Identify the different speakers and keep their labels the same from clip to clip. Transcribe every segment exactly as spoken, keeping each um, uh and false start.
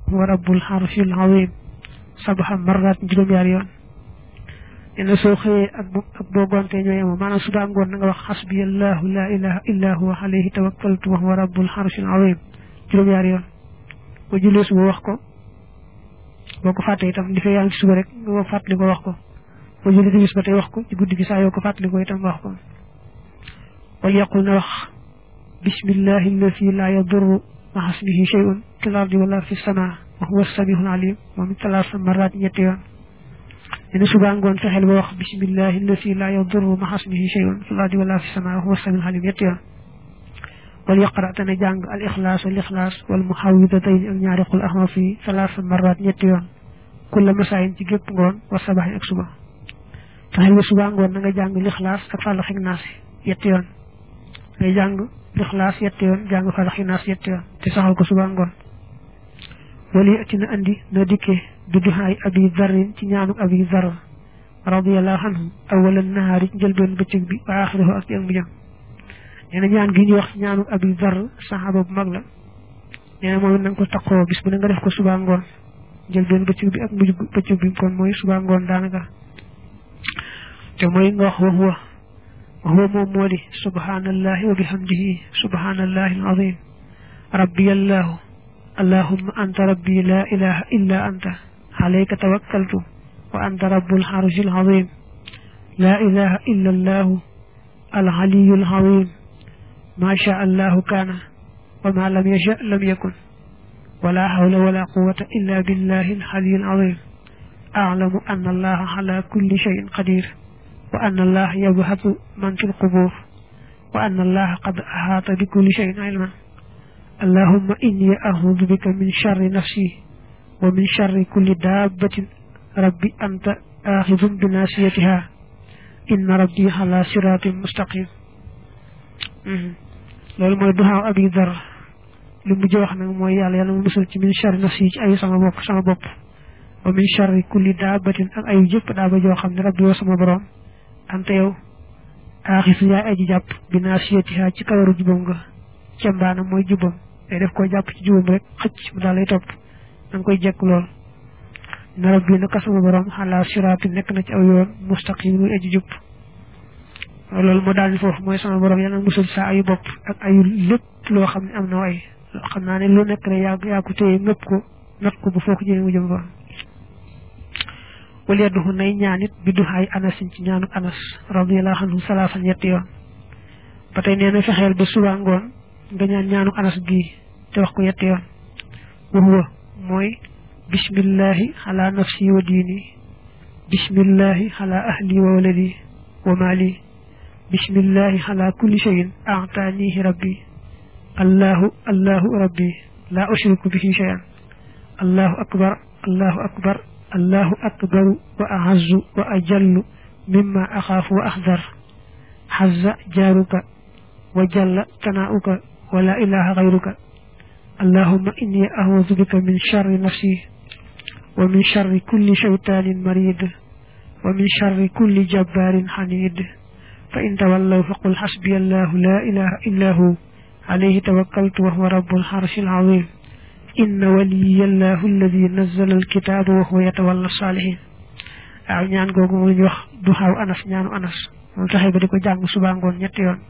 Speaker 1: wa rabbul arshil azim sabha marrat juróom yaar yoon ina soo xëyee ak ak boo gontee ñooy am maanaam suba ngoon nga wax hasbiyallahu la ilaha illa huwa alayhi tawakkaltu wa huwa rabbul arshil azim juróom yaar yoon bo jullee suba wax ko boo ko fàtte itam li fay yaa ngi suba rek nga fàttali ko wax ko bo jullee timis ba tey wax ko ci guddi gi saa yoo ko fàttali ko itam wax ko wal yaqul na wax bismillahi allati la yadurru ma'a ismihi shay'un fil ardi wala fis samaa wa huwa as-sami'ul 'alim moom talaata marrat ñetti yoon ene suba ngoon fexel ba wax bismillahi allati la yadurru ma'a ismihi shay'un fil ardi wala fis samaa wa huwa as-sami'ul 'alim ñetti yoon wal yaqra tane jàng al ikhlas wal ikhlas wal muhawwidatayn ak ñaari qul ahma fi salaasa marrat ñetti yoon kullu masaayin ci gépp ngoon wa sabahin ak suba fexel ba suba ngoon nga jàng al ikhlas ak falax ak naas ñetti yoon ngay jàng ikhlas ñetti yoon jàng falax ak naas ñetti yoon te saxal ko suba ngoon wali atina andi na dikke bi duhaay abi dharrin ci ñaanu abi dharr radiyallahu anhu awalan nahari jël ben bëccëg bi wa akhiruhu ak ak mujjam neena ñaan gi ñu wax ñaanu abi dharr sahaba bu mag la neena mo nang ko takko bis bu nga def ko suba ngoon jël ben bëccëg bi ak mujj bëccëg bi kon moy suba ngoon daanaka te moy nga wax wa huwa mo modi subhanallahi wa bihamdihi subhanallahi alazim rabbiyallahu اللهم أنت ربي لا إله إلا أنت عليك توكلت وأنت رب العرش العظيم لا إله إلا الله العلي العظيم ما شاء الله كان وما لم يشاء لم يكن ولا حول ولا قوة إلا بالله العلي العظيم أعلم أن الله على كل شيء قدير وأن الله يبعث من في القبور وأن الله قد أحاط بكل شيء علما اللهم إني أعوذ بك من شر نفسي ومن شر كل دابة ربي أنت آخذ بناسيتها إن ربي على صراط مستقيم لول موي دعاء أبي ذر li mu jox nak moy yalla yalla mu musul ci min shar nafsi ci ay sama bop sama bop wa min shar kulli dabatin ak ay jep da ba jo xamni rabbi wa sama borom ante yow akhis ya aji japp binasiyatiha ci kawaru jubam nga ci mbana moy jubam day def ko japp ci jubam rek xëc mu dalay top dang koy jek lool na rabbi naka sama borom ala sirati nek na ci aw yoon mustaqim muy aji jub lool mo dal fofu moy sama borom yalla musul sa ay bop ak ay lepp lo xamni amna way xamna ne lu nek rek ya ya ko tey nepp ko nat ko bu foko jëme mu jëm ba wal yadu nay ñaanit bi du hay anas ci ñaanu anas radiyallahu anhu salasa ñetti yoon batay neena fexel ba suba ngoon nga ñaan ñaanu anas gi te wax ko yetti yoon wa huwa moy bismillah ala nafsi wa dini bismillah ala ahli wa waladi wa mali bismillah ala kulli shay'in a'tanihi rabbi الله الله ربي لا أشرك به شيئا الله أكبر الله أكبر الله أكبر وأعز وأجل مما أخاف وأحذر حز جارك وجل ثناؤك ولا إله غيرك اللهم إني أعوذ بك من شر نفسي ومن شر كل شيطان مريد ومن شر كل جبار حنيد فإن تولوا فقل حسبي الله لا إله إلا هو عليه توكلت وهو رب العرش العظيم إن ولي الله الذي نزل الكتاب وهو يتولى الصالحين aw ñaan gogu mo ñu wax du xaw anas ñaanu anas mo taxé ba diko jang suba ngon ñetti yoon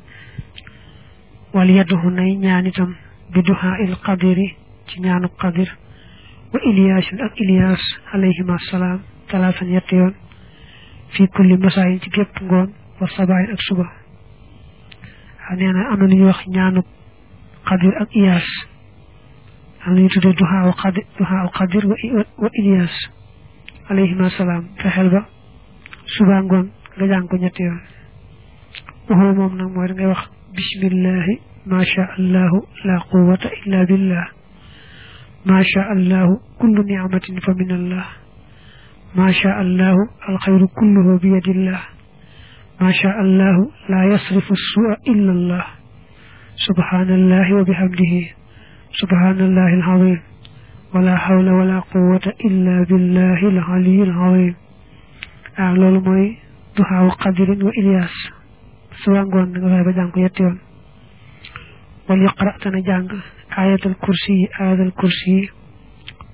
Speaker 1: wal yadhu nay ñaan itam bi duha il qadiri ci ñaanu qadir wa ilyas ak ilyas alayhima assalam talata ñetti yoon fi kulli masayin ci gep ngon wa sabay ak suba neena am na ñu wax ñaanu qadir ak iyas am ñu tudde duha wa qadir duha wa qadir wa ilyas alayhima assalam fexel ba suba ngon nga jang ko ñetti yoon waxo mom nak moy ngay wax bismillah ma sha Allah la quwwata illa billah ma sha Allah kullu ni'matin fa min Allah ma sha Allah al khayru kulluhu bi yadillah ما شاء الله لا يصرف السوء إلا الله سبحان الله وبحمده سبحان الله العظيم ولا حول ولا قوة إلا بالله العلي العظيم أعلى المي دعاء قدر وإلياس سواء قلنا نغير بجانك يتيون وليقرأ تنجانك آية الكرسي آية الكرسي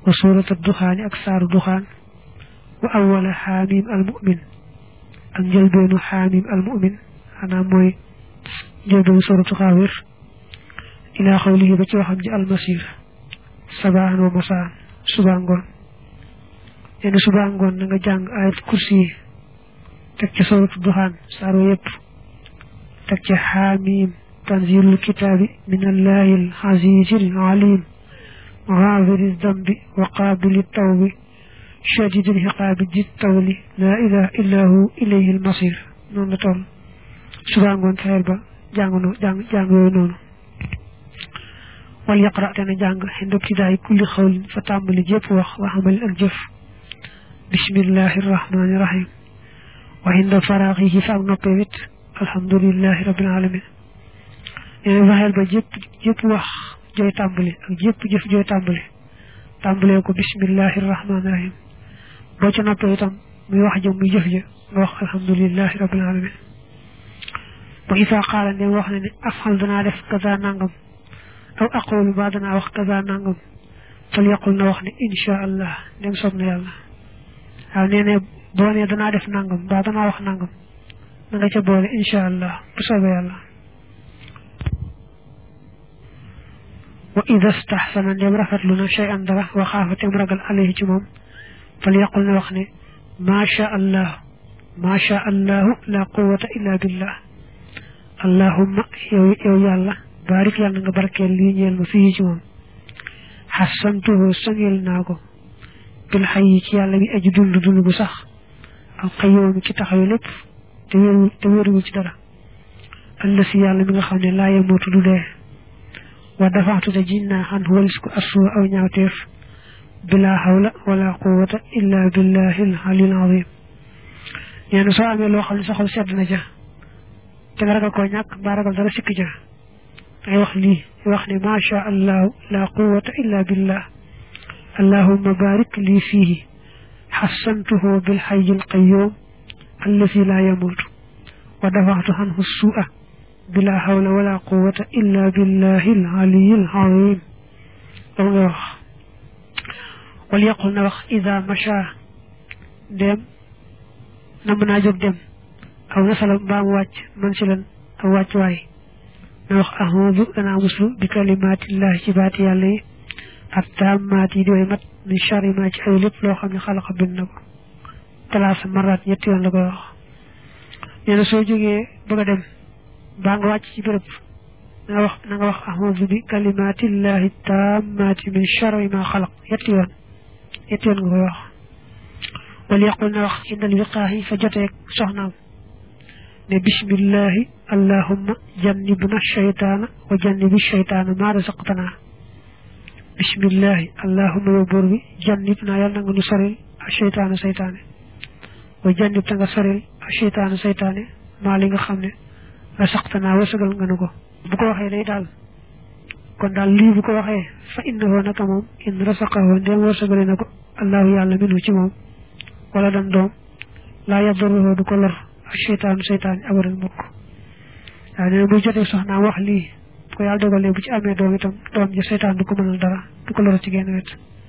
Speaker 1: وسورة الدخان أكثر الدخان وأول حاميم المؤمن أن جلبين حاميم المؤمن أنا موي جلبين سورة غافر إلى قوله بتي وخم المسير صباحا ومساء suba ngon ene suba ngon nga jang ayat kursi tek ci suratul duhan saro yep tek ci hamim tanzilul kitabi min allahil azizil alim غافر الذنب وقابل التوب شديد العقاب ذي الطول لا اله الا هو اليه المصير نون تول suba ngon xel ba jangunu jang jang yoy nonu wal yaqra tane jang hindu tiday kulli xawl fa tambali jep wax wa amal ak jef bismillahir rahmanir rahim wa hinda faraghihi fa noppewit alhamdulillahi rabbil alamin ene waxel ba jep jep wax joy tambali ak jep jef joy tambali tambale ko bismillahir rahmanir rahim bo ci noppé itam muy wax jëm muy jef je wax alhamdulillahi rabbil alamin wa isa qala ne wax ne afal dana def kaza nangam أو أقول بعدنا وقت كذا نعم فليقل نوحني إن شاء الله نم صبنا يلا أو نيني بوني دنا دف نعم بعدنا وقت نعم نغيش بوني إن شاء الله بصبا يلا وإذا استحسن نم رفت لنا شيئا درا وخافت امرقل عليه جمم فليقل نوحني ما شاء الله ما شاء الله لا قوة إلا بالله اللهم يو يلا barik yalla nga barkel li ñeel ma fi ci mom hasantuhu sangel nako bil hayy ci yalla bi aji dund dund bu sax al qayyum ci taxaw lepp te wëru te wëru ci dara allah si yalla mi nga xamne la yamutu du de wa dafa'tu jinna an walisku asu aw ñaawteef bila hawla wala quwwata illa billahi al aliyyil azim ñen so amé lo xamne saxal sedd na ja te nga ragal ko ñak ba ragal dara sikki ja ay wax li wax ni ma sha Allah la quwwata illa billah اللهم بارك لي فيه حسنته بالحي القيوم الذي لا يموت ودفعت عنه السوء بلا حول ولا قوة إلا بالله العلي العظيم الله وليقل نوخ إذا مشى دم نمنا جب دم أو نسل بام واج منسلا أو واج واي نوخ أعوذ أنا مسلم بكلمات الله جبات يالي التامات يدوي مت من شر ما جعلت لو خمي خلق بالنبو ثلاث مرات يتيون لغو وخ نينا سو جوغي بغا دم باغ واتي سي بروب nga wax nga wax a'udhu bi kalimati llahi tammati min sharri ma khalaq yettiyon yettiyon nga wax wal yaqulna wax indal wiqahi fa jotek soxnam ne bismillah allahumma jannibna ash-shaytana wa jannibi ash-shaytana ma razaqtana bismillah allahumma yuburbi jannibna yalla nga nu soril ash-shaytana shaytane wa jannib ta nga soril ash-shaytana shaytane ma li nga xamne razaqtana wasagal nga nuko bu ko waxe day dal kon dal li bu ko waxe fa innahu naka mom in rasaqahu dem wasagale nako allah yalla minu ci mom wala dan dom la yadruhu du ko lor shaytan shaytan abaral mukk ane bu jote soxna wax li ko yalla dogale bu ci amé dom itam dom ji shaytan du ko mënal dara du ko lor ci genn wet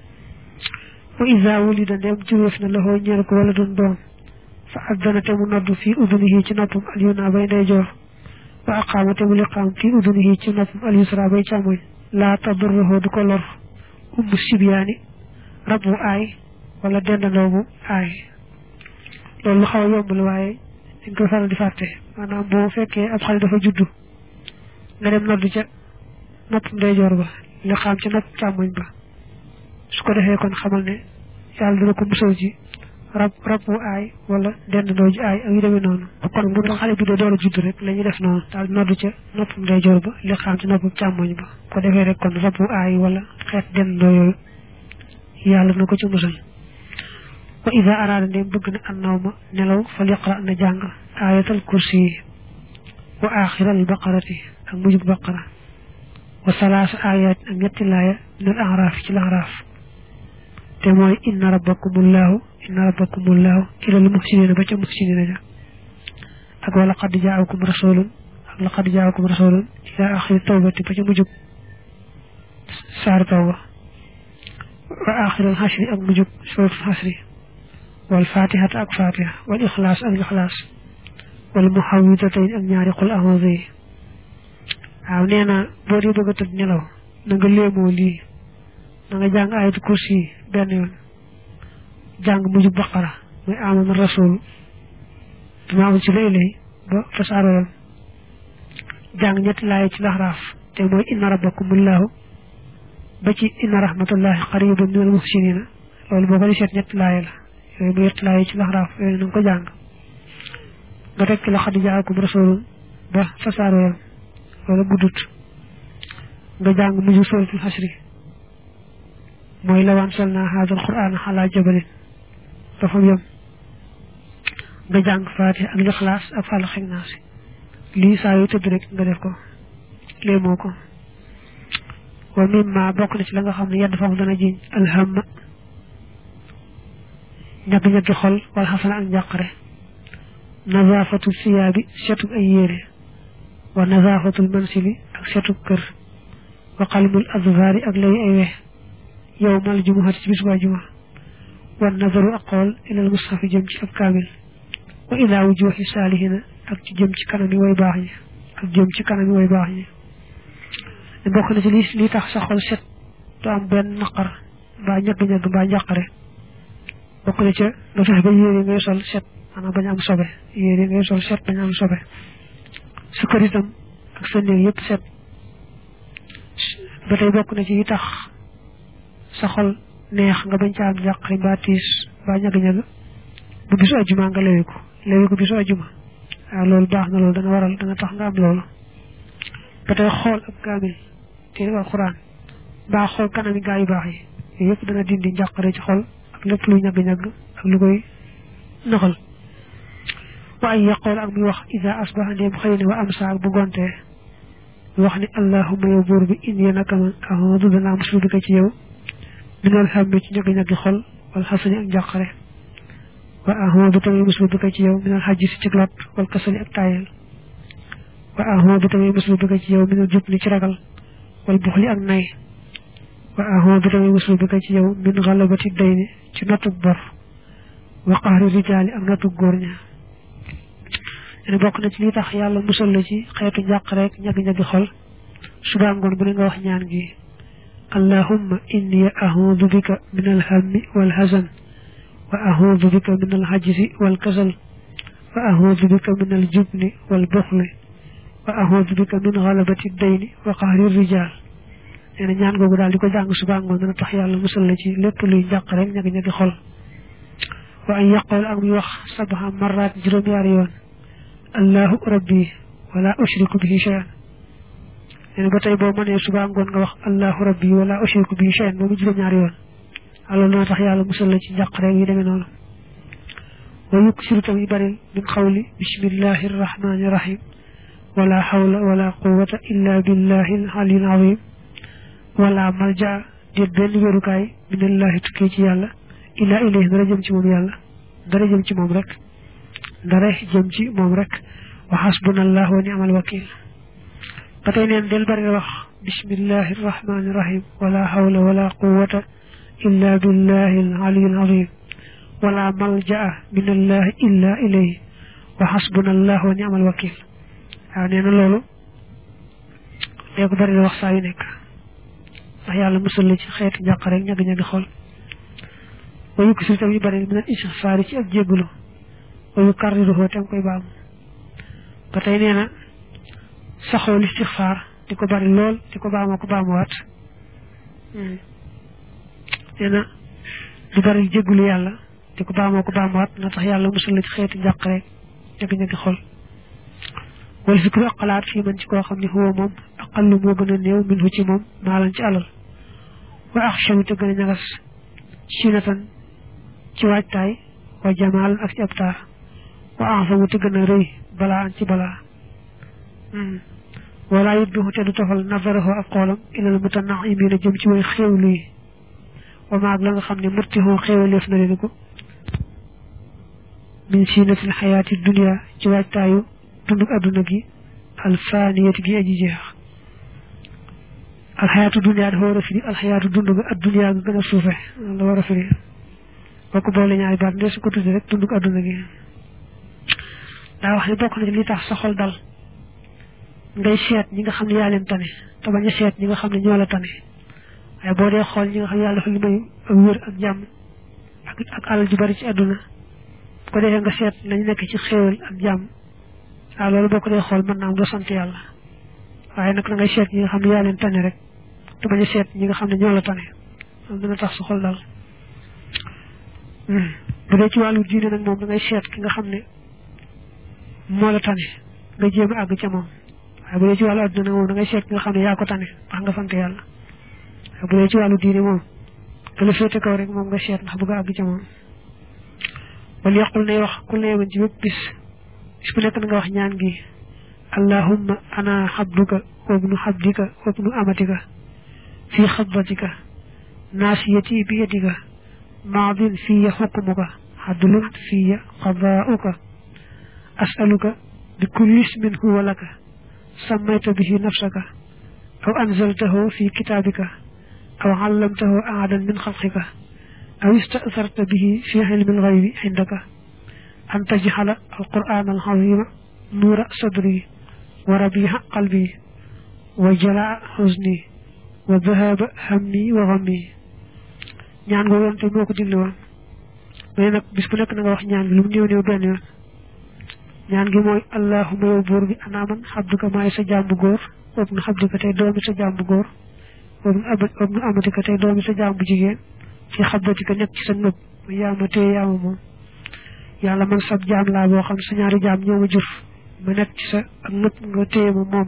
Speaker 1: wa iza wulida dem ci wef na lahu ñeel ko wala don dom fa adana tamu noddu fi udunihi ci noppam al yuna bay day jor wa aqamatu liqam fi udunihi ci noppam al yusra bay chamoy la tadruhu du ko lor um sibyani rabbu ay wala dendalobu ay lolu xaw yombul waye dañ ko faral di faté manam bo fekke ab xal dafa juddu nga dem noddu ca nopp ndey jor ba li xam ci nopp chamoy ba su ko defé kon xamal ne yalla dina ko musal ci rab rabu ay wala dendalo ji ay ak yu demé non kon bu xale bi do doora juddu rek lañu def non dal noddu ca nopp ndey jor ba li xam ci nopp chamoy ba ko defé rek kon rabu ay wala xet dendalo yoy yalla dina ko ci musal wa idha arada dem bëgg na annawma nelaw fal yaqra na jang ayatul kursi wa akhir al baqarati ak mujub baqara wa salas ayat ak ñetti laaya min al a'raf ci al a'raf te moy inna rabbakumullahu inna rabbakumullahu ila al muhsinin ba ca muhsinin ja ak wala qad ja'akum rasulun ak laqad ja'akum rasulun ila akhir tawbati ba ca mujub sar tawba وآخر الحشر أك مجب سورة الحشر والفاتحة أك فاتحة والإخلاص أك إخلاص والمحوذتين أك ñaari qul a'udhu waaw neena bo di bëgg tëdd nelaw na nga léemoo lii na nga jàng ayatu kursi benn yoon jàng mujj baqara muy amana rasul dama ci lay lay ba fasaaroon jàng ñetti laay ci laxraaf te mooy inna rabbakumullahu ba ci inna rahmatullahi qaribun minal muhsinina loolu boo ko di seet ñetti laay la yooyu bu ñetti laay ci laxraaf yooyu na nga ko jàng nga teg ci la xad jaakum rasulun ba fasaaroon wala guddut nga jàng mujj suratul hasri mooy lawan salna hadal qur'an ala jabalin dafa yam nga jàng fatiha ak ikhlas ak fal xignas li saa yu tëdd rek nga def ko léemoo ko wa mimma bokk na ci la nga xam ne yedd fam dana jiñ alhamma ñak ñak xol wal xasana ak njàqare nazafatu siyabi setu ay yére wa nazafatul mansili ak setu kër wa qalbul azfari ak lay ay wex yawmal jumu'ati ci bisba juma wa nazaru aqwal ila al mushaf jëm ci ab kamil wa ila wujuhi salihina ak ci jëm ci kanami way baax ñi ak jëm ci kanami way baax ñi bokk na ci li li tax sa xol set do am ben naqar ba ñag ñag ba njaqare bokk na ci nga fex ba yére ngay sol set ana bañ am sobe yére ngay sol set bañ am sobe su kër itam ak sa néeg yépp set ba tey bokk na ci yi tax sa xol neex nga bañ ca am njàqari ba tiis ba ñag-ñag bu bisu ajuma nga lewi ko lewi ko bisu ajuma waaw loolu baax na loolu dana waral dana tax nga am loolu ba tey xool ab kaamil te alquran ba xool kanami gaa yu baax yi yépp dana dindi njàqare ci xol ak lépp luy ñag-ñag ak lu koy naxal wa yaqul ak mi wax idha asbaha dem xeyni wa amsa bu gonte wax ni allahumma ya bur bi in yanaka man a'udhu bina musbika ci yow minal hammi ci ñag ñag xol wal hasani ak jaqare wa a'udhu tamay musbika ci yow minal hajji ci lot wal kasali ak tayel wa a'udhu tamay musbika ci yow minal jubni ci ragal wal bukhli ak nay wa a'udhu tamay musbika ci yow min ghalabati dayni ci notu bor wa qahri rijali ak notu gorña ene bokk na ci li tax yàlla musal la ci xeetu njàq rek ñag ñag xol suba ngoon bu nga wax ñaan gi allahumma inni a'udhu bika min al-hammi wal hazan wa a'udhu bika min al-hajzi wal kasal wa a'udhu bika min al-jubni wal bukhli wa a'udhu bika min ghalabati ad-dayn wa qahri ar-rijal ene ñaan googu dal diko jàng suba ngoon dana tax yàlla musal la ci lépp luy njàq rek ñag ñag xol wa an yaqul ak mi wax sabha marrat juróom yaari yoon الله ربي ولا أشرك به شيئا يعني باتاي بو ماني سوبا نغون nga wax الله ربي ولا أشرك به شيئا mo juro ñaar yoon Allah na tax yalla musal la ci jaq rek yi demé non wa yuksiru tam bari min qawli bismillahir rahmanir rahim wala hawla wala quwwata illa billahil aliyyil azim wala malja de ben wërukay minallahi tukki ci yalla illa ilayhi dara jëm ci mom yalla dara jëm ci mom rek dara jëm ci mom rek wa hasbunallahu wa ni'mal wakeel patay neen del bari wax bismillahir rahmanir rahim wala hawla wala quwwata illa billahil aliyyil azim wala malja'a minallahi illa ilayhi wa hasbunallahu wa ni'mal wakeel wa neena lolu day ko bari wax sa yu nek ndax yalla musul ci xéetu ñak rek ñag ñag xol wa yukisul tam yu bari min istighfar ci ak jégulu wa yukarriruhu tam koy baam patay neena saxo istighfar diko bari lol diko baamo ko baamo wat hmm neena di bari jégulu yalla diko baamo ko baamo wat na tax yalla musul ci xéetu ñak rek ñag ñag xol wal fikru qalat fi man ci ko xamni huwa mom aqallu mo gëna neew minhu ci mom malan ci alal wa akhshaw te gëna ñagas sinatan ci waajtaay wa jamal ak ci abta wa afamu te gëna reuy bala ci bala hmm wala yudhu te du tofal nazarahu ak xolam ila al mutanaimin jëm ci way xewlu yi wa ma la nga xamni murtihu xewlef na leen ko min sinatil hayati dunya ci waajtaayu dunduk aduna gi al faniyati gi aji jeex al hayatu dunya dafa wara fi al hayatu dundu ga ad dunya ga gëna suufé la wara fi boko boole ñaari baat ndesu ko tuddi rek dundu aduna gi da wax ni bokk na li tax sa xol dal ngay seet ñi nga xam ne yaa leen tane te bañ a seet ñi nga xam ne ñoo la tane waaye boo dee xool ñi nga xam yàlla dafa li may ak wér ak jàmm ak ak alal ju bari ci àdduna ko defee nga seet lañu nekk ci xéewal ak jàmm waaw loolu boo ko dee xool mën naa am doo sant yàlla waaye nag da ngay seet ñi nga xam ne yaa leen tane rek te bañ a seet ñi nga xam ne ñoo la tane loolu dina tax sa xol dal bu dee ci wàllu diine nag moom da ngay seet ki nga xam ne moo la tane nga jéem a àgg ca moom waaye bu dee ci wàllu adduna moom da ngay seet nga xam ne yaa ko tane wax nga sant yàlla waaye bu dee ci wàllu diine moom te la féete kaw rek moom nga seet ndax bëgg a àgg ca moom wala yaqul nay wax ku neeman ci bépp bis bis bu nekk na nga wax ñaan gi allahumma ana habduka wa ibnu habdika wa ibnu amatika fi xadbatika naasiyati bi yadika maadin fiya xukmuka adlun fiya qadaa'uka as'aluka bi kulli ismin huwa laka سميت به نفسك أو أنزلته في كتابك أو علمته أحدا من خلقك أو استأثرت به في علم الغيب عندك أن تجعل القرآن العظيم نور صدري وربيع قلبي وجلاء حزني وذهاب همي وغمي ñaan go yonte moko digli won mais nak bis bu nek nga wax ñaan lu neew neew ben yoon ñaan gi moy allahumma ya bur bi ana man habduka may sa jambu goor ibn habduka tay doomi sa jambu goor ibn abad ibn amadika tay doomi sa jambu jigeen ci xabbatika nek ci sa nopp yaama te yaama mom yalla man sab jam la bo xam sa ñaari jam ñoma juf ma nek ci sa ak nopp nga teye ma mom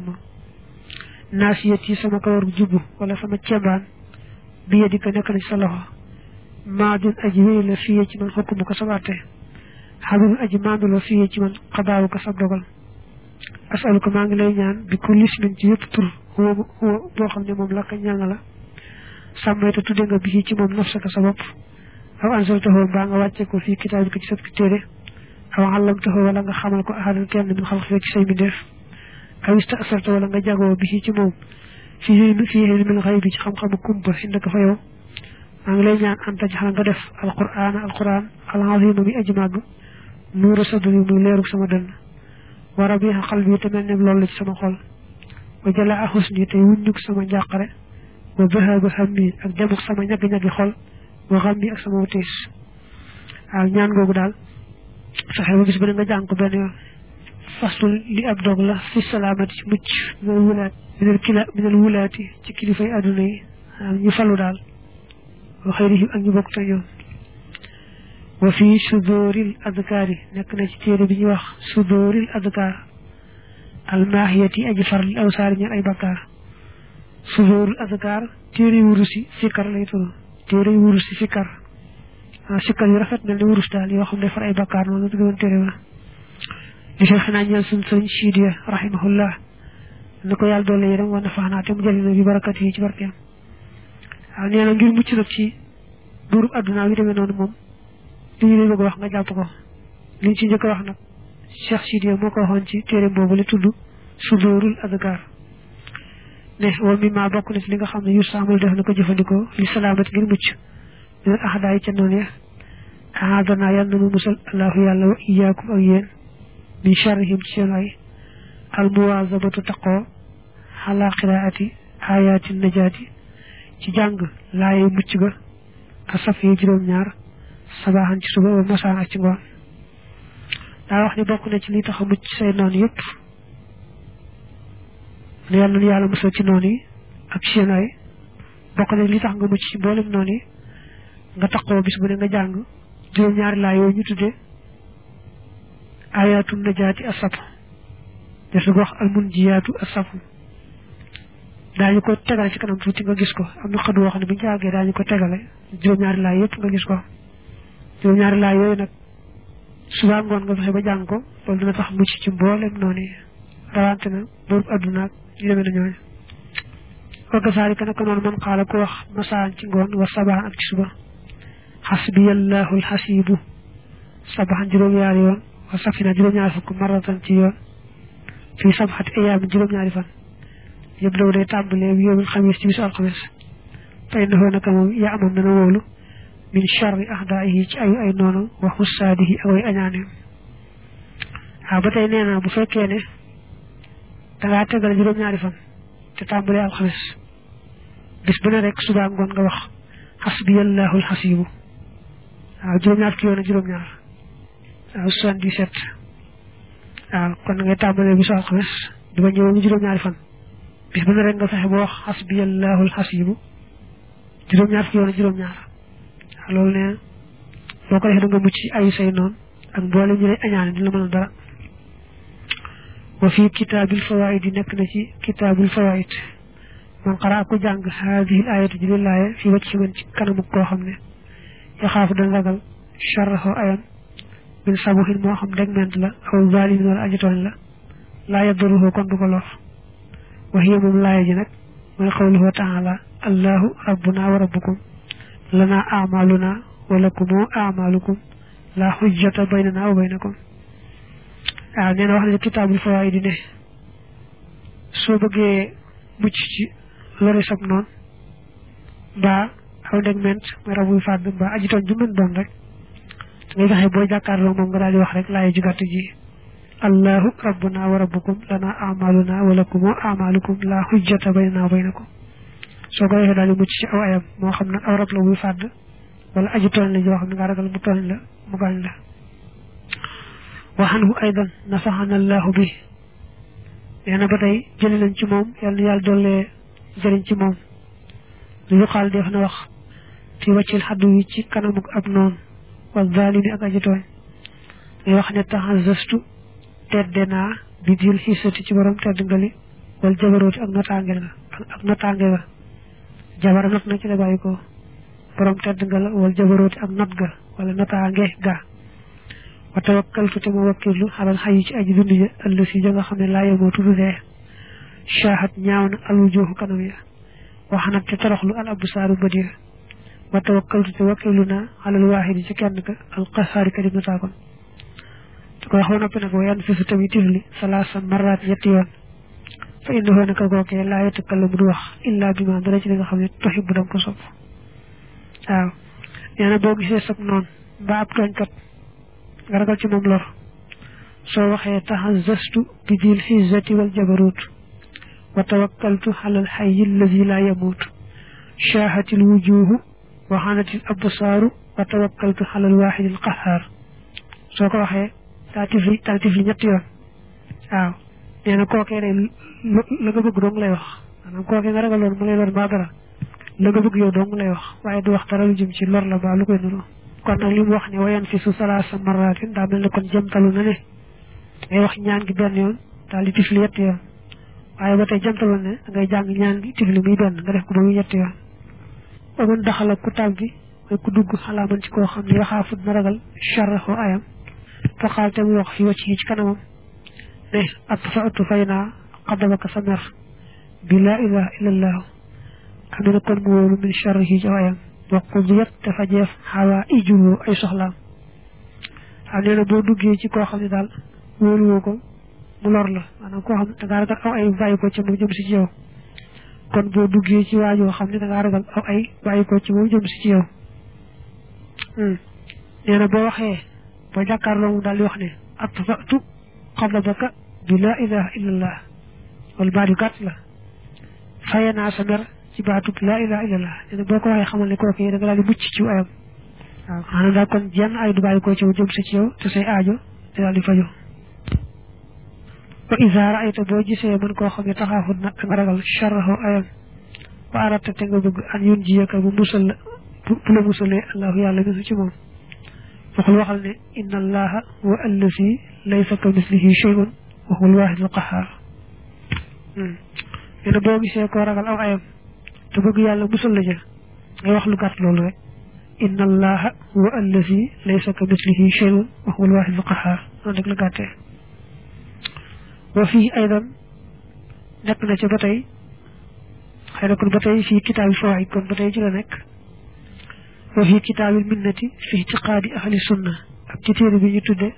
Speaker 1: nasiyati sama kawar jubu wala sama ciaban bi yedika nek na ci sa loxo maadin ajwi la fiye ci man hukumu ko sabate xamul aji maanduloo fii ci man xadaawu ko sab dogal asaluka maa ngi lay ñaan bi ku lis min ci yëpp tur huwa huwa boo xam ne moom la ka ñaan la sàmmayta tudde nga bi ci moom nafsaka sa bopp aw anzaltahu mbaa nga wàcce ko fii kitaab ko ci sa téere aw allamtahu wala nga xamal ko ahadan kenn min xalq ci say mbindeef aw istasarta wala nga jagoo bi ci moom fii fii ilmil xayb bi ci xam-xamu kumpa indaka fa yow maa ngi lay ñaan anta jaxal nga def alquran alquran alazima bi ajmag nuuru sadri muy leeru sama dënn wa rabiha qalbi te mel ne loolu ci sama xol wa jalaa husni te wuññuk sama njàqare wa dhahaba hammi ak demuk sama ñag-ñagi xol wa ghammi ak sama tiis ak ñaan googu daal fexe ba bis bu ne nga jàng ko benn yoon fasul li ab dog la fi salaamati ci mucc minal wulaat minal kila minal wulaati ci kilifay àdduna yi ñu falu daal wa xayrihim ak ñu bokk te ñoom wa fi suduril adkaari nekk na ci téere bi ñuy wax suduril adkaar almaahiyati aji farli awsaar ñal ay bakkaar suduril adkaar téere wurusi sikkar lay tudd téere wurusi sikkar sikkar yu rafet mel ni wurus daal yoo xam ne far ay bakkaar noonu la gën téere ba li cheikh xanaa ñeel suñ sëriñ Sidiya rahimahullah na ko yàlla doole yi dem war na faxnaa te mu jëlina bi barakat yi ci barkeem waaw nee na ngir mucc nag ci buurub adduna bi demee noonu moom li ñu bëgg wax nga jàpp ko li ci njëkk wax nag Cheikh Sidiya moo ko waxoon ci téere boobu li tudd sudurul adkar ne wa mi ma bokk na ci li nga xam ne yu saamul def na ko jëfandikoo li salaamat ngir mucc min ahdaa yi ca noonu ya ahadana yàlla na mu musal allahu yàlla wa iyaakum ak yéen min sharrihim ci seen ay al muwazabatu taqoo ala qiraati ayati najaati ci jàng laaye mucc ga asaf yi juróom ñaar sabaxan ci suba wa masaan ak ci ngoon daa wax ni bokk na ci li tax a mucc say noon yëpp ne yàlla na yàlla musal ci noon yi ak seen ay bokk na li tax nga mucc ci mboolem noon yi nga taqoo bis bu ne nga jàng juróom ñaari laa yooyu ñu tudde ayatul najaati asaf def ko wax al munjiyaatu asafu daañu ko tegale ci kanam tuuti nga gis ko am na xëdu wax ne bu ñu àggee daañu ko tegale juróom ñaari laa yëpp nga gis ko juróom ñaari laa yooyu nag suba ngoon nga fexe ba jàng ko loolu dina tax mucc ci mboolem noonu yi rawante na boobu adduna ak ñu demee na ñooñu wagga saari ka naka noonu man xaala ko wax masaan ci ngoon wa sabaan ak ci suba xasbiyallahu alxasibu sabaxan juróom ñaari yoon wa safina juróom ñaari fukk maratan ci yoon fii sabxati ayaam juróom ñaari fan yebdo day tambale bi yowul khamis ci bisu alkhamis fay na naka mom ya amon dana wolu min sharri ahdaihi ci ay ay nono wa husadihi ay añane ha batay neena bu fekke ne da nga tegal juroom ñaari fan te tambale alkhamis bis bu ne rek suba ngon nga wax hasbiyallahu alhasib ha juroom ñaar ki yoon juroom ñaar soixante-dix-sept ah kon nga tambale bisu alkhamis duma ñew juroom ñaari fan bis bu ne rek nga fexe bo wax hasbiyallahu alhasib juroom ñaar ki yoon juroom ñaar lolou ne boko def nga mucc ay say non ak boole ñu lay añaan di la mëna dara wa fi kitabil fawaid nek na ci kitabul fawaid man qara ko jang hadhihi al-ayat billahi fi wacci man ci kanamu ko xamne ya xafu da ragal sharhu ayan min sabuhin mo xam deg ment la aw zalimin wala ajiton la la yadruhu kon du ko lor wa hiya mum laaya ji nak moy qawluhu ta'ala allahu rabbuna wa rabbukum lana a'maluna wa lakum a'malukum la hujjata baynana wa baynakum ah neena wax ni kitabul fawaid ne so beugé mucc ci lori sab non ba aw deg ment mo rabu fad ba aji ton ju mën don rek ngay waxe bo jakarlo mom nga dali wax rek laay ju gatt ji allahu rabbuna wa rabbukum lana a'maluna wa lakum a'malukum la hujjata baynana wa baynakum so ko waxe dali mucc ci aw ayam mo xam nak aw rab la bu fad wala aji ton la jo xam nga ragal bu ton la mu gañ la وعنه أيضا نفعنا الله به يعني بدأي جلنا نجمهم يعني يال دولي جلنا نجمهم ليقال ديفنا وخ في وجه الحدو يتي كنمك أبنون والظالم أكاجتوين يوخنا تحزستو تدنا بديل حيثة تجبرم تدنغلي والجبروت أغنطانجل أغنطانجل جبر نطنا كده بايكو برم تدنغل والجبروت أغنطغل ولا نطانجه غا وتوكلت تموكل على الحي اجي دندي الذي جا خامن لا يموت ده شاهد نياون الوجوه كنويا وحنا تترخلو الابصار بدير وتوكلت توكلنا على الواحد كانك القهار كدي نتاكم تكو خونا بنا كو يان في ستويتيفلي ثلاث مرات يتيون فإنه نك كوكي لا يتكلم روح الا بما درج ليغا خامن تحب دم كو صف waaw yana bo gisé sak non ba ab ton kat nga ragal ci mom lor so waxe tahazzastu bi dil hizzati wal jabarut wa tawakkaltu ala al hayy alladhi la yamut shahat al wujuh wa hanat al absar wa tawakkaltu ala al wahid al qahhar so ko waxe tatifli tatifli ñett yoon waaw neena ko ke la nga bëgg dong lay wax manam ko ke nga ragal lor mu lay lor ba dara la nga bëgg yow dong lay wax waye du wax dara lu jëm ci lor la ba lu koy nuru kon nak limu wax ni wayan fi su salasa maratin da melni kon jëmtalu na ne ngay wax ñaan gi ben yoon dal di tifli yett yoon waye ba tay jëmtalu ne ngay jang ñaan gi tifli muy ben nga def ko ba muy yett yoon agun daxala ku tabbi ay ku dugg xalaaman ci ko xamni yaxaafu na ragal sharhu ayam fa xalte mu wax fi wacc ci kanamam ne atfa'tu fayna qadabaka samar bi la ilaha illa allah amina kon mu wolu min sharhi ayam وقضيت تفجف حوائجه اي soxlam alena bo duggé ci ko xamni dal wolu woko mu lor la manam ko xam da nga ragal aw ay bayiko ci mu jëm ci yow kon bo duggé ci waajo xamni da nga ragal aw ay bayiko ci mu jëm ci yow hmm neena bo waxé bo jakarlo mu dal wax ne atfa'tu qadabaka bi la ilaha illa allah wal barikat la fayna samar ci baatu la ilaha illallah ene boko waxe xamal ne koku da nga dal mucc ci ayam waaw xana da kon jenn ay du bàyyi ko ci jëm ci yow te say aajo te dal di fajo wa iza ra'ayta bo gisee man ko xamni taxafu nak nga ragal sharhu ayam wa arata te nga bëgg an yun jiyaka bu musal bu la musalé allah yalla bisu ci mom waxul waxal ne inna allaha wa allazi laysa kamithlihi shay'un wa huwa al-wahid al-qahhar ene bo gisee ko ragal aw ayam te bëgg yalla musul la jël ngay wax lu gatt lolu rek inna allaha huwa allazi laysa kamithlihi shay'un wa huwa al-wahid al-qahhar non rek la gatté wa fi aidan nek na ci batay xayna kon batay fi kitab fawaid kon batay ci la nek wa fi kitab al-minnati fi i'tiqadi ahli sunnah ak ci téré bi ñu tuddé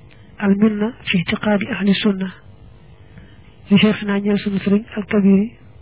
Speaker 1: al-minna fi i'tiqadi ahli sunnah li cheikhna ñëw sunu serigne al-kabiri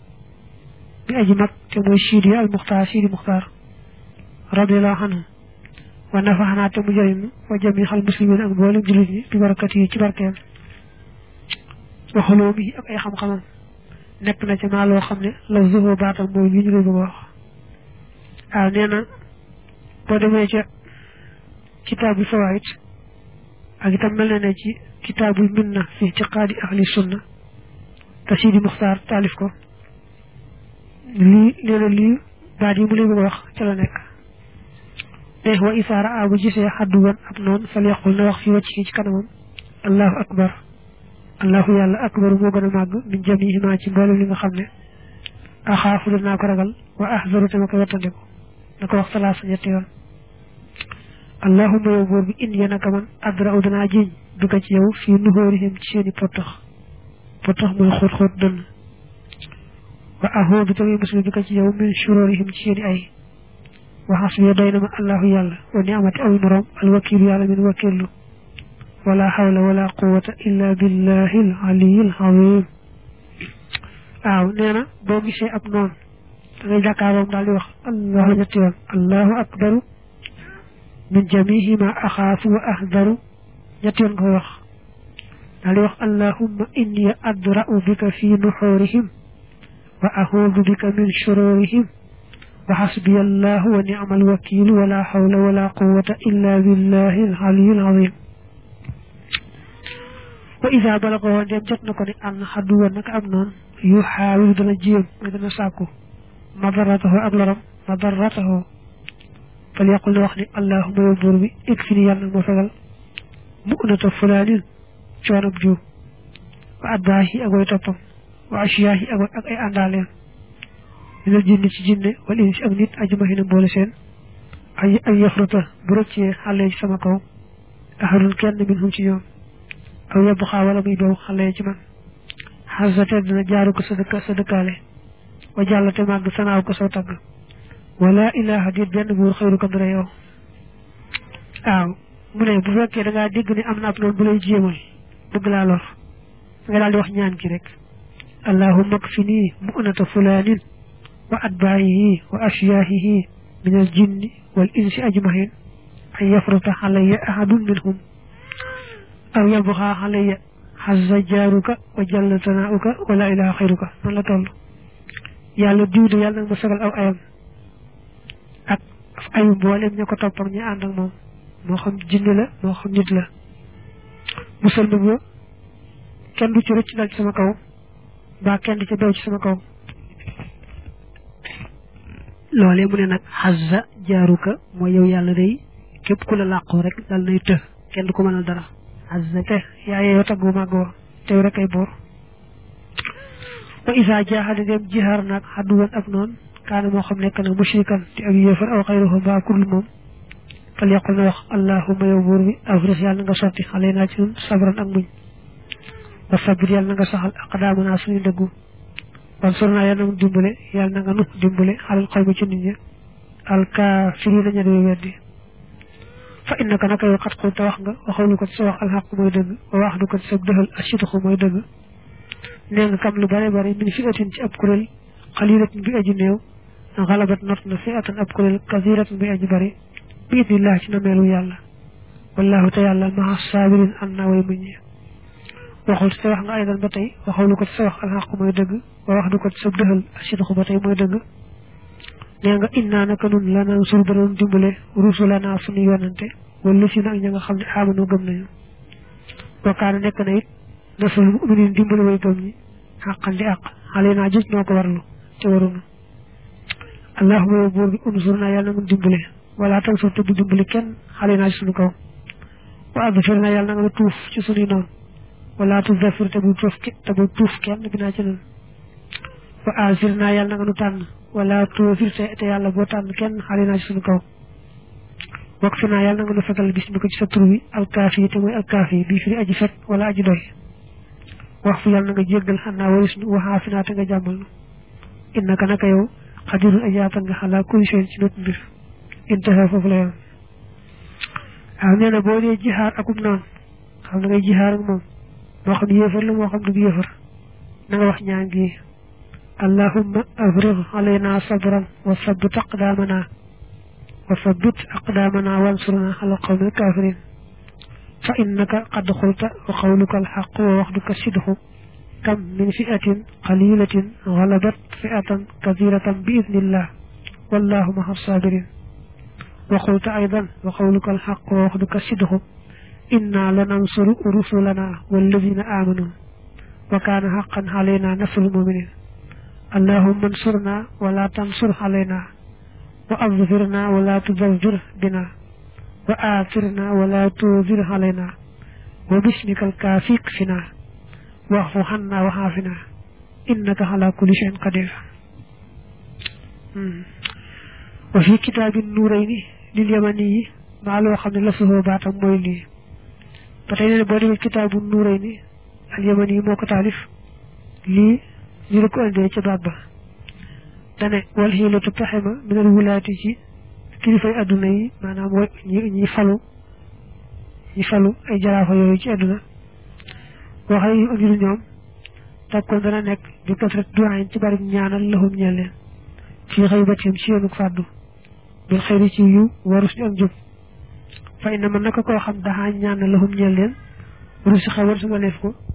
Speaker 1: bi aji mag te mooy Sidi al Muxtaar Sidi Muxtaar radiyallahu anhu wa nafaxanaa te mu jëriñ wa jami xal muslimin ak mboolem jullit ñi bi barakat yi ci barkeem wa xulóom yi ak ay xam-xamam nekk na ci maa loo xam ne la zuhoo baatam mooy li ñu lay bëgg a wax waaw nee na boo demee ca kitaabul fawaid ak itam mel na ne ci kitaabul minna fi itiqaadi ahli sunna te Sidi Muxtaar taalif ko lii nee na lii baat yi mu lay bëgg a wax ca la nekk te wa isaara a bu gisee xadduwan ab noonu fal yaqul na wax fi wàcc ci kanamam allahu akbar allahu yàlla akbar moo gën a màgg min jamihima ci mboolem li nga xam ne axaafu danaa ko ragal wa ahzaru te ma ko wattandiku na ko wax salaasa ñetti yoon allahumma yow buur bi in yéen aka man adra u danaa jiñ dugga ci yow fii nuhóorihim ci seeni pottax pottax mooy xóot xóot dënn wa ahoodu tamit muslim dugga ci yow min shurorihim ci seeni ay wa xasbiya doy na ma allahu yàlla wa ni amati aw moroom alwakiilu yàlla min wakiilu wala hawla wala quwwata illa billahi al aliyyil azim waaw nee na boo gisee ab noonu da ngay jàkkaaroom daal di wax allahu ñetti yoon allahu akbaru min jamihi ma axaafu wa ahdaru ñetti yoon nga koy wax daal di wax allahumma inni adra'u bika fi nuxurihim wa ahuudu bika min shururihim wa xasbiya allahu wa ni'mal wakiilu wala hawla wala quwwata illa billahi al aliyyil azim wa isa balago woon dem jot na ko ni ànd xaddu woon naka am noonu yu xaawilu dana jéem mooy dana sàkku madaratahu ak loram madaratahu fal yaqul na wax ni allahuma yow buur bi ik fi ni yàlla nag ma fegal mu unata fulaanin coonab jiw wa addaahi ak way toppam wa asiyaahi ak ak ay àndaaleen minal jinni ci jinne wal insi ak nit ajmaxina mboole seen ay ay yafruta bu rëccee xale ci sama kaw ahadun kenn minhum ci ñoom aw yebbu xaa wala muy dow xale ci man xasate dina jaaru ko sa dëkk sa dëkkaale wa jàllate màgg sanaaw ko saw tagg wala ilaha dit benn buur xëyru ko dara yow waaw mu ne bu fekkee da ngaa dégg ni am na ab noonu bu lay jéemal bëgg laa lor nga daal di wax ñaan ki rek allahumma kfinii mu'nata fulaanin wa atbaayihi wa ashyaahihi min al jinni wal insi ajmahin an yafruta alayya ahadun minhum aw yabxa alayya xazza jaaruka wa jalla tanaauka wala ilaha xayruka man la toll yàlla diw de yàlla nag ma sagal aw ayam ak ayu mboolem ña ko topp ak ñi ànd ak moom moo xam jinne la moo xam nit la musal ma ba kenn du ci rëcc dal ci sama kaw mbaa kenn du ci daw ci sama kaw loolee mu ne nag xazza jaaruka mooy yow yàlla day képp ku la làqoo rek dal nay të kenn du ko mënal dara azza te yaa yeeyoo tagg bu màgg wa tew rek ay boor wa isa jaaxale dem jihaar naag xadduwan ak noonu kaana moo xam nekk nag mushrikan te ak yéefar aw xayruhu mbaa kudul moom fal yaqul na wax allahuma yow buur bi afris yàlla na nga sotti xale naa ci ñun sabran ak muñ wa sabir yàlla na nga saxal aqdaamana suñu dëggu wan sur naa yàlla na nga dimbale yàlla na nga nu dimbale xalal xol mi ci nit ñi alkaafiriina ña doy weddi fa innaka naka yow xat xul te wax nga waxawlu ko ci sa wax alxaq mooy dëgg wa wax du ko ci sa dëxal asitxu mooy dëgg nee nga kam lu bare bare min fi atin ci ab kuréel xalilatin bi aji néew xalabat not na fi atan ab kuréel kasiratin bi aji bari bi idnillah ci nameelu yàlla wallahu te yàlla maa sabirin an naa way muñ waxul te wax nga aydan ba tey waxawlu ko ci sa wax alxaq mooy dëgg wa wax du ko ci sa dëxal asitxu ba tey mooy dëgg nee nga innaa naka nun lana sur danoon dimbale rusulana suñu yonante wala si nag ña nga xam ne amanu gëm nañu wakaana nekk na it nasul muminin dimbale way gëm ñi xàqan di àq xale naa jëj noo ko warlu te warunu allahuma yow buur bi unsur naa yàlla na nga dimbale wala tam sur te bu dimbale kenn xale naa ci suñu kaw wa adfir naa yàlla na nga tuuf ci suñuy noonu wala tudafir te bu tuuf te bu tuuf kenn bi naa ci noonu wa asir naa yàlla na nga nu tànn wala tuufir te yàlla boo tànn kenn xale naa ci suñu kaw wak fi naa yàlla na nga nu fegal bis bi ko ci sa tur wi alkaafi te mooy alkaafi bii firi aji fet wala aji doy wax fi yàlla na nga jéggal xanaa waris nu waxaa fi naa te nga jàmmal nu innaka naka yow xadirun aji attan nga xalaa kulli shay'in ci bépp mbir intaha foofu la yoon waaw nee na boo dee jihaar akum noonu xam na ngay jihaar ak moom moo xam yéefar la moo xam du yéefar na nga wax ñaan gi اللهم أفرغ علينا صبرا وثبت أقدامنا وثبت أقدامنا وانصرنا على القوم الكافرين فإنك قد قلت وقولك الحق ووحدك الصدق كم من فئة قليلة غلبت فئة كثيرة بإذن الله والله مع الصابرين وقلت أيضا وقولك الحق ووحدك الصدق إنا لننصر رسلنا والذين آمنوا وكان حقا علينا نصر المؤمنين اللهم انصرنا ولا تنصر علينا وأظهرنا ولا تظهر بنا وآثرنا ولا توزر علينا وباسمك الكافي اكفنا واعف عنا وعافنا إنك على كل شيء قدير. وفي كتاب النورين لليمني ما لو خامن لفظه باتام موي لي patay bo dem كتاب النورين اليمني moko talif li ñu ko andé ci babba tane wal hilatu tahima min al wulati ci kilifay aduna yi manam ñi ñi falu ñi falu ay jarafa yoyu ci aduna waxay andiru ñoom takko dana nek di kasrat du'ain ci bari ñaanal lahum ñele ci xeybatim ci yoonu faddu bil xeyri ci yu warus ak jub fa inna man naka ko xam da ñaanal lahum ñele rusi xawar su def ko